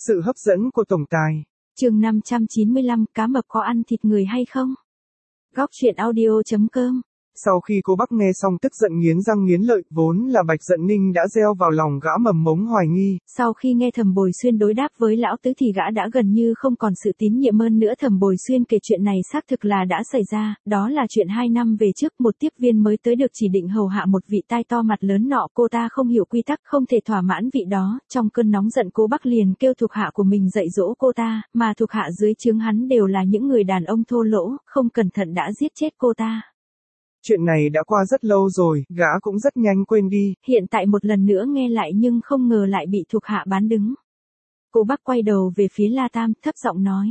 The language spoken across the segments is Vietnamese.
Sự hấp dẫn của tổng tài. Chương 595, cá mập có ăn thịt người hay không? Góc truyện audio.com. Sau khi cô Bắc nghe xong tức giận nghiến răng nghiến lợi, vốn là Bạch Dận Ninh đã gieo vào lòng gã mầm mống hoài nghi. Sau khi nghe Thẩm Bồi Xuyên đối đáp với lão tứ thì gã đã gần như không còn sự tín nhiệm hơn nữa. Thẩm Bồi Xuyên kể chuyện này xác thực là đã xảy ra, đó là chuyện 2 năm về trước, một tiếp viên mới tới được chỉ định hầu hạ một vị tai to mặt lớn nọ, cô ta không hiểu quy tắc, không thể thỏa mãn vị đó, trong cơn nóng giận cô Bắc liền kêu thuộc hạ của mình dạy dỗ cô ta, mà thuộc hạ dưới trướng hắn đều là những người đàn ông thô lỗ, không cẩn thận đã giết chết cô ta. Chuyện này đã qua rất lâu rồi, gã cũng rất nhanh quên đi. Hiện tại một lần nữa nghe lại nhưng không ngờ lại bị thuộc hạ bán đứng. Cô Bắc quay đầu về phía La Tam, thấp giọng nói.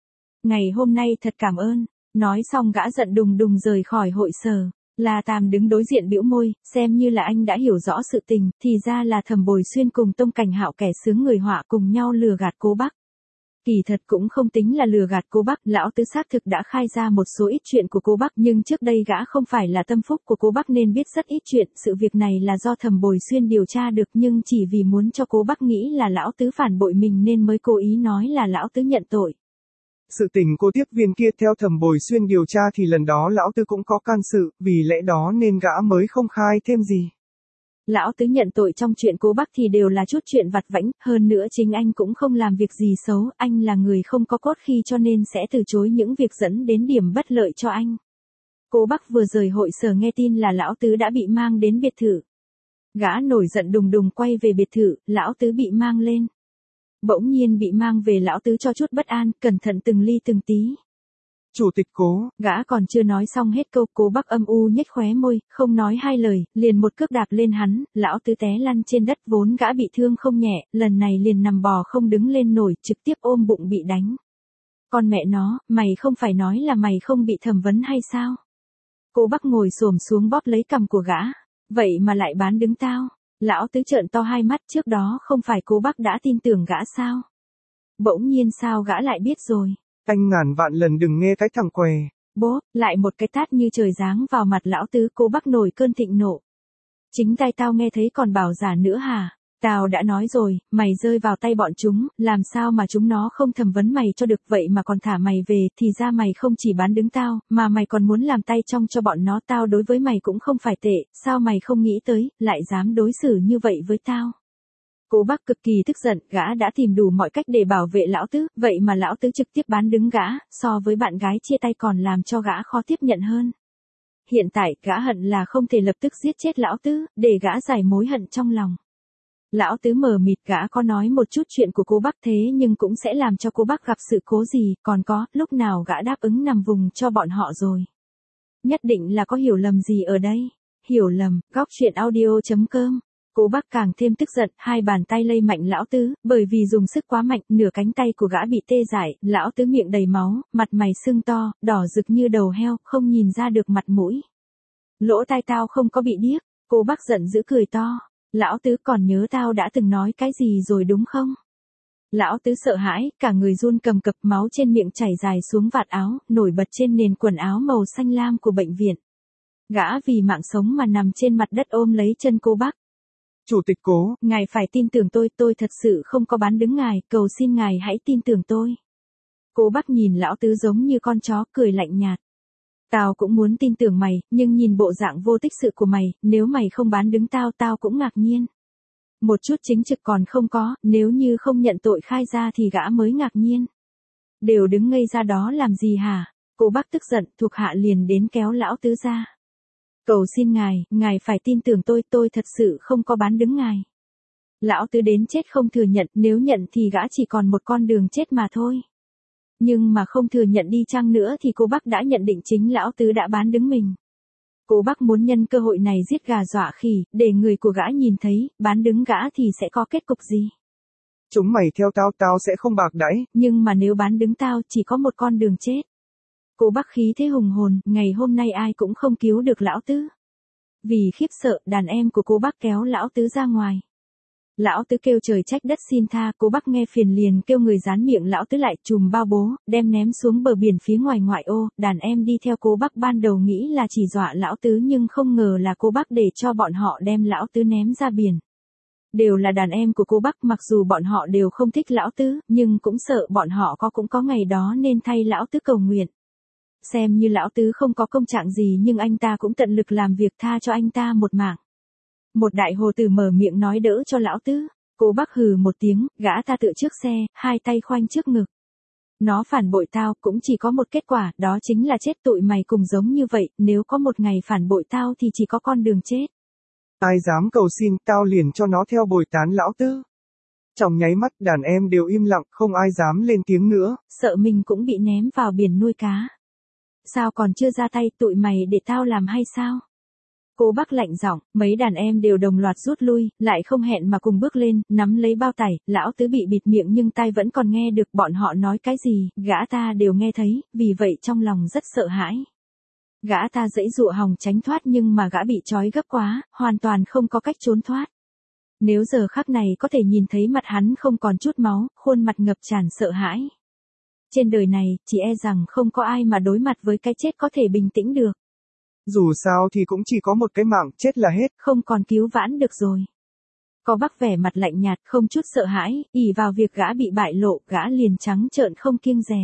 Ngày hôm nay thật cảm ơn. Nói xong gã giận đùng đùng rời khỏi hội sở. La Tam đứng đối diện bĩu môi, xem như là anh đã hiểu rõ sự tình, thì ra là Thẩm Bồi Xuyên cùng Tông Cảnh Hạo kẻ sướng người họa cùng nhau lừa gạt cô Bắc. Kỳ thật cũng không tính là lừa gạt cô Bắc, lão tứ xác thực đã khai ra một số ít chuyện của cô Bắc, nhưng trước đây gã không phải là tâm phúc của cô Bắc nên biết rất ít chuyện, sự việc này là do Thẩm Bồi Xuyên điều tra được, nhưng chỉ vì muốn cho cô Bắc nghĩ là lão tứ phản bội mình nên mới cố ý nói là lão tứ nhận tội. Sự tình cô tiếp viên kia theo Thẩm Bồi Xuyên điều tra thì lần đó lão tứ cũng có can sự, vì lẽ đó nên gã mới không khai thêm gì. Lão tứ nhận tội trong chuyện cô Bắc thì đều là chút chuyện vặt vãnh, hơn nữa chính anh cũng không làm việc gì xấu, anh là người không có cốt khi cho nên sẽ từ chối những việc dẫn đến điểm bất lợi cho anh. Cô Bắc vừa rời hội sở nghe tin là lão tứ đã bị mang đến biệt thự. Gã nổi giận đùng đùng quay về biệt thự, lão tứ bị mang lên. Bỗng nhiên bị mang về, lão tứ cho chút bất an, cẩn thận từng ly từng tí. Chủ tịch Cố. Gã còn chưa nói xong hết câu, cô Bắc âm u nhếch khóe môi, không nói hai lời, liền một cước đạp lên hắn, lão tứ té lăn trên đất, vốn gã bị thương không nhẹ, lần này liền nằm bò không đứng lên nổi, trực tiếp ôm bụng bị đánh. Con mẹ nó, mày không phải nói là mày không bị thẩm vấn hay sao? Cô Bắc ngồi xổm xuống bóp lấy cằm của gã, vậy mà lại bán đứng tao. Lão tứ trợn to hai mắt, trước đó không phải cô Bắc đã tin tưởng gã sao? Bỗng nhiên sao gã lại biết rồi? Anh ngàn vạn lần đừng nghe cái thằng què. Bố, lại một cái tát như trời giáng vào mặt lão tứ, cô Bắc nổi cơn thịnh nộ. Chính tay tao nghe thấy còn bảo giả nữa hả? Tao đã nói rồi, mày rơi vào tay bọn chúng, làm sao mà chúng nó không thẩm vấn mày cho được, vậy mà còn thả mày về, thì ra mày không chỉ bán đứng tao, mà mày còn muốn làm tay trong cho bọn nó, tao đối với mày cũng không phải tệ, sao mày không nghĩ tới, lại dám đối xử như vậy với tao? Cô Bắc cực kỳ tức giận, gã đã tìm đủ mọi cách để bảo vệ lão tứ, vậy mà lão tứ trực tiếp bán đứng gã, so với bạn gái chia tay còn làm cho gã khó tiếp nhận hơn. Hiện tại, gã hận là không thể lập tức giết chết lão tứ, để gã giải mối hận trong lòng. Lão tứ mờ mịt, gã có nói một chút chuyện của cô Bắc thế nhưng cũng sẽ làm cho cô Bắc gặp sự cố gì, còn có, lúc nào gã đáp ứng nằm vùng cho bọn họ rồi. Nhất định là có hiểu lầm gì ở đây. Hiểu lầm, góc truyện audio.com. Cô Bắc càng thêm tức giận, hai bàn tay lay mạnh lão tứ, bởi vì dùng sức quá mạnh, nửa cánh tay của gã bị tê dại, lão tứ miệng đầy máu, mặt mày sưng to, đỏ rực như đầu heo, không nhìn ra được mặt mũi. Lỗ tai tao không có bị điếc, cô Bắc giận dữ cười to. Lão tứ còn nhớ tao đã từng nói cái gì rồi đúng không? Lão tứ sợ hãi, cả người run cầm cập, máu trên miệng chảy dài xuống vạt áo, nổi bật trên nền quần áo màu xanh lam của bệnh viện. Gã vì mạng sống mà nằm trên mặt đất ôm lấy chân cô Bắc. Chủ tịch Cố, ngài phải tin tưởng tôi thật sự không có bán đứng ngài, cầu xin ngài hãy tin tưởng tôi. Cô Bắc nhìn lão tứ giống như con chó, cười lạnh nhạt. Tao cũng muốn tin tưởng mày, nhưng nhìn bộ dạng vô tích sự của mày, nếu mày không bán đứng tao, tao cũng ngạc nhiên. Một chút chính trực còn không có, nếu như không nhận tội khai ra thì gã mới ngạc nhiên. Đều đứng ngây ra đó làm gì hả? Cô Bắc tức giận, thuộc hạ liền đến kéo lão tứ ra. Cầu xin ngài phải tin tưởng tôi thật sự không có bán đứng ngài. Lão tứ đến chết không thừa nhận, nếu nhận thì gã chỉ còn một con đường chết mà thôi. Nhưng mà không thừa nhận đi chăng nữa thì cô Bắc đã nhận định chính lão tứ đã bán đứng mình. Cô Bắc muốn nhân cơ hội này giết gà dọa khỉ, để người của gã nhìn thấy, bán đứng gã thì sẽ có kết cục gì. Chúng mày theo tao sẽ không bạc đãi. Nhưng mà nếu bán đứng tao chỉ có một con đường chết. Cô Bắc khí thế hùng hồn, ngày hôm nay ai cũng không cứu được lão tứ. Vì khiếp sợ, đàn em của cô Bắc kéo lão tứ ra ngoài. Lão tứ kêu trời trách đất xin tha, cô Bắc nghe phiền liền kêu người dán miệng lão tứ lại, chùm bao bố, đem ném xuống bờ biển phía ngoài ngoại ô. Đàn em đi theo cô Bắc ban đầu nghĩ là chỉ dọa lão tứ nhưng không ngờ là cô Bắc để cho bọn họ đem lão tứ ném ra biển. Đều là đàn em của cô Bắc, mặc dù bọn họ đều không thích lão tứ, nhưng cũng sợ bọn họ cũng có ngày đó nên thay lão tứ cầu nguyện. Xem như lão tứ không có công trạng gì nhưng anh ta cũng tận lực làm việc tha cho anh ta một mạng. Một đại hồ tử mở miệng nói đỡ cho lão tứ. Cô Bắc hừ một tiếng, gã ta tựa trước xe, hai tay khoanh trước ngực. Nó phản bội tao, cũng chỉ có một kết quả, đó chính là chết. Tụi mày cùng giống như vậy, nếu có một ngày phản bội tao thì chỉ có con đường chết. Ai dám cầu xin, tao liền cho nó theo bồi tán lão tứ. Trong nháy mắt đàn em đều im lặng, không ai dám lên tiếng nữa. Sợ mình cũng bị ném vào biển nuôi cá. Sao còn chưa ra tay, tụi mày để tao làm hay sao? Cô Bắc lạnh giọng, mấy đàn em đều đồng loạt rút lui, lại không hẹn mà cùng bước lên, nắm lấy bao tải. Lão tứ bị bịt miệng nhưng tai vẫn còn nghe được bọn họ nói cái gì, gã ta đều nghe thấy, vì vậy trong lòng rất sợ hãi. Gã ta giãy giụa hòng tránh thoát nhưng mà gã bị trói gấp quá, hoàn toàn không có cách trốn thoát. Nếu giờ khắc này có thể nhìn thấy mặt hắn không còn chút máu, khuôn mặt ngập tràn sợ hãi. Trên đời này, chỉ e rằng không có ai mà đối mặt với cái chết có thể bình tĩnh được. Dù sao thì cũng chỉ có một cái mạng, chết là hết. Không còn cứu vãn được rồi. Có Bắc vẻ mặt lạnh nhạt, không chút sợ hãi, ỷ vào việc gã bị bại lộ, gã liền trắng trợn không kiêng dè.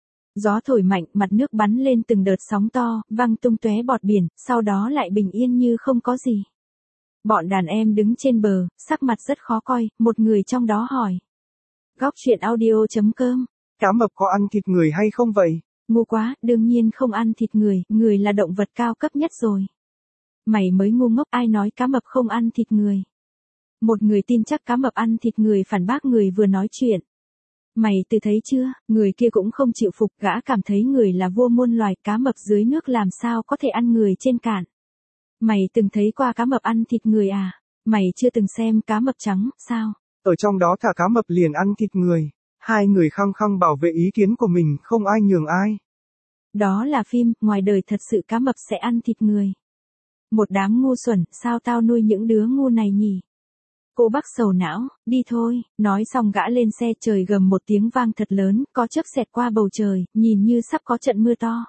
Gió thổi mạnh, mặt nước bắn lên từng đợt sóng to, văng tung tóe bọt biển, sau đó lại bình yên như không có gì. Bọn đàn em đứng trên bờ, sắc mặt rất khó coi, một người trong đó hỏi. Góc truyện audio.com. Cá mập có ăn thịt người hay không vậy? Ngu quá, đương nhiên không ăn thịt người, người là động vật cao cấp nhất rồi. Mày mới ngu ngốc, ai nói cá mập không ăn thịt người. Một người tin chắc cá mập ăn thịt người phản bác người vừa nói chuyện. Mày tự thấy chưa, người kia cũng không chịu phục, gã cảm thấy người là vua muôn loài, cá mập dưới nước làm sao có thể ăn người trên cạn. Mày từng thấy qua cá mập ăn thịt người à? Mày chưa từng xem cá mập trắng, sao? Ở trong đó thả cá mập liền ăn thịt người. Hai người khăng khăng bảo vệ ý kiến của mình, không ai nhường ai. Đó là phim, ngoài đời thật sự cá mập sẽ ăn thịt người. Một đám ngu xuẩn, sao tao nuôi những đứa ngu này nhỉ? Cô Bắc sầu não, đi thôi, nói xong gã lên xe. Trời gầm một tiếng vang thật lớn, có chớp xẹt qua bầu trời, nhìn như sắp có trận mưa to.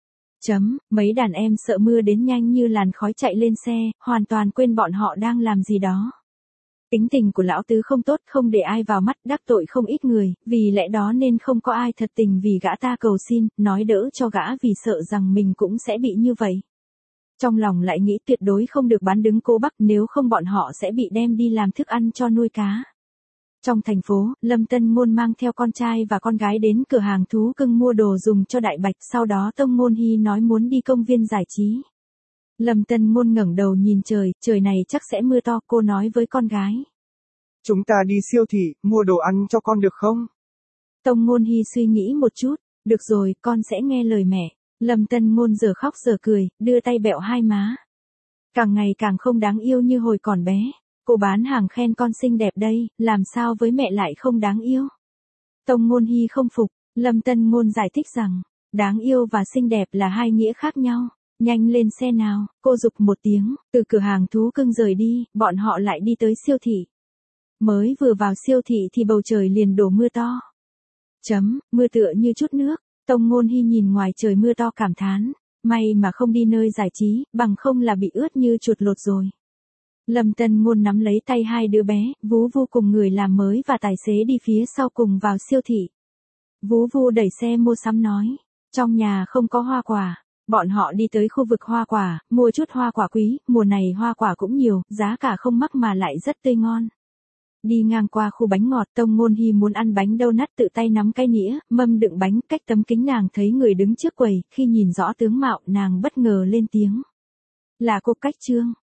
Mấy đàn em sợ mưa đến nhanh như làn khói chạy lên xe, hoàn toàn quên bọn họ đang làm gì đó. Tính tình của lão tứ không tốt, không để ai vào mắt, đắc tội không ít người, vì lẽ đó nên không có ai thật tình vì gã ta cầu xin, nói đỡ cho gã vì sợ rằng mình cũng sẽ bị như vậy. Trong lòng lại nghĩ tuyệt đối không được bán đứng cô Bắc, nếu không bọn họ sẽ bị đem đi làm thức ăn cho nuôi cá. Trong thành phố, Lâm Tân Ngôn mang theo con trai và con gái đến cửa hàng thú cưng mua đồ dùng cho Đại Bạch, sau đó Tông Ngôn Hy nói muốn đi công viên giải trí. Lâm Tân Ngôn ngẩng đầu nhìn trời, trời này chắc sẽ mưa to, cô nói với con gái. Chúng ta đi siêu thị, mua đồ ăn cho con được không? Tông Ngôn Hy suy nghĩ một chút, được rồi, con sẽ nghe lời mẹ. Lâm Tân Ngôn giờ khóc giờ cười, đưa tay bẹo hai má. Càng ngày càng không đáng yêu như hồi còn bé. Cô bán hàng khen con xinh đẹp đây, làm sao với mẹ lại không đáng yêu? Tông Ngôn Hy không phục, Lâm Tân Ngôn giải thích rằng, đáng yêu và xinh đẹp là hai nghĩa khác nhau. Nhanh lên xe nào, cô giục một tiếng, từ cửa hàng thú cưng rời đi, bọn họ lại đi tới siêu thị. Mới vừa vào siêu thị thì bầu trời liền đổ mưa to. Mưa tựa như chút nước. Tông Ngôn Hy nhìn ngoài trời mưa to cảm thán, may mà không đi nơi giải trí, bằng không là bị ướt như chuột lột rồi. Lâm Tân Ngôn nắm lấy tay hai đứa bé, Vú Vu cùng người làm mới và tài xế đi phía sau cùng vào siêu thị. Vú Vu đẩy xe mua sắm nói, trong nhà không có hoa quả. Bọn họ đi tới khu vực hoa quả, mua chút hoa quả quý, mùa này hoa quả cũng nhiều, giá cả không mắc mà lại rất tươi ngon. Đi ngang qua khu bánh ngọt, Tông Ngôn Hy muốn ăn bánh donut, tự tay nắm cái nĩa, mâm đựng bánh, cách tấm kính nàng thấy người đứng trước quầy, khi nhìn rõ tướng mạo, nàng bất ngờ lên tiếng. Là cô Cách Trương.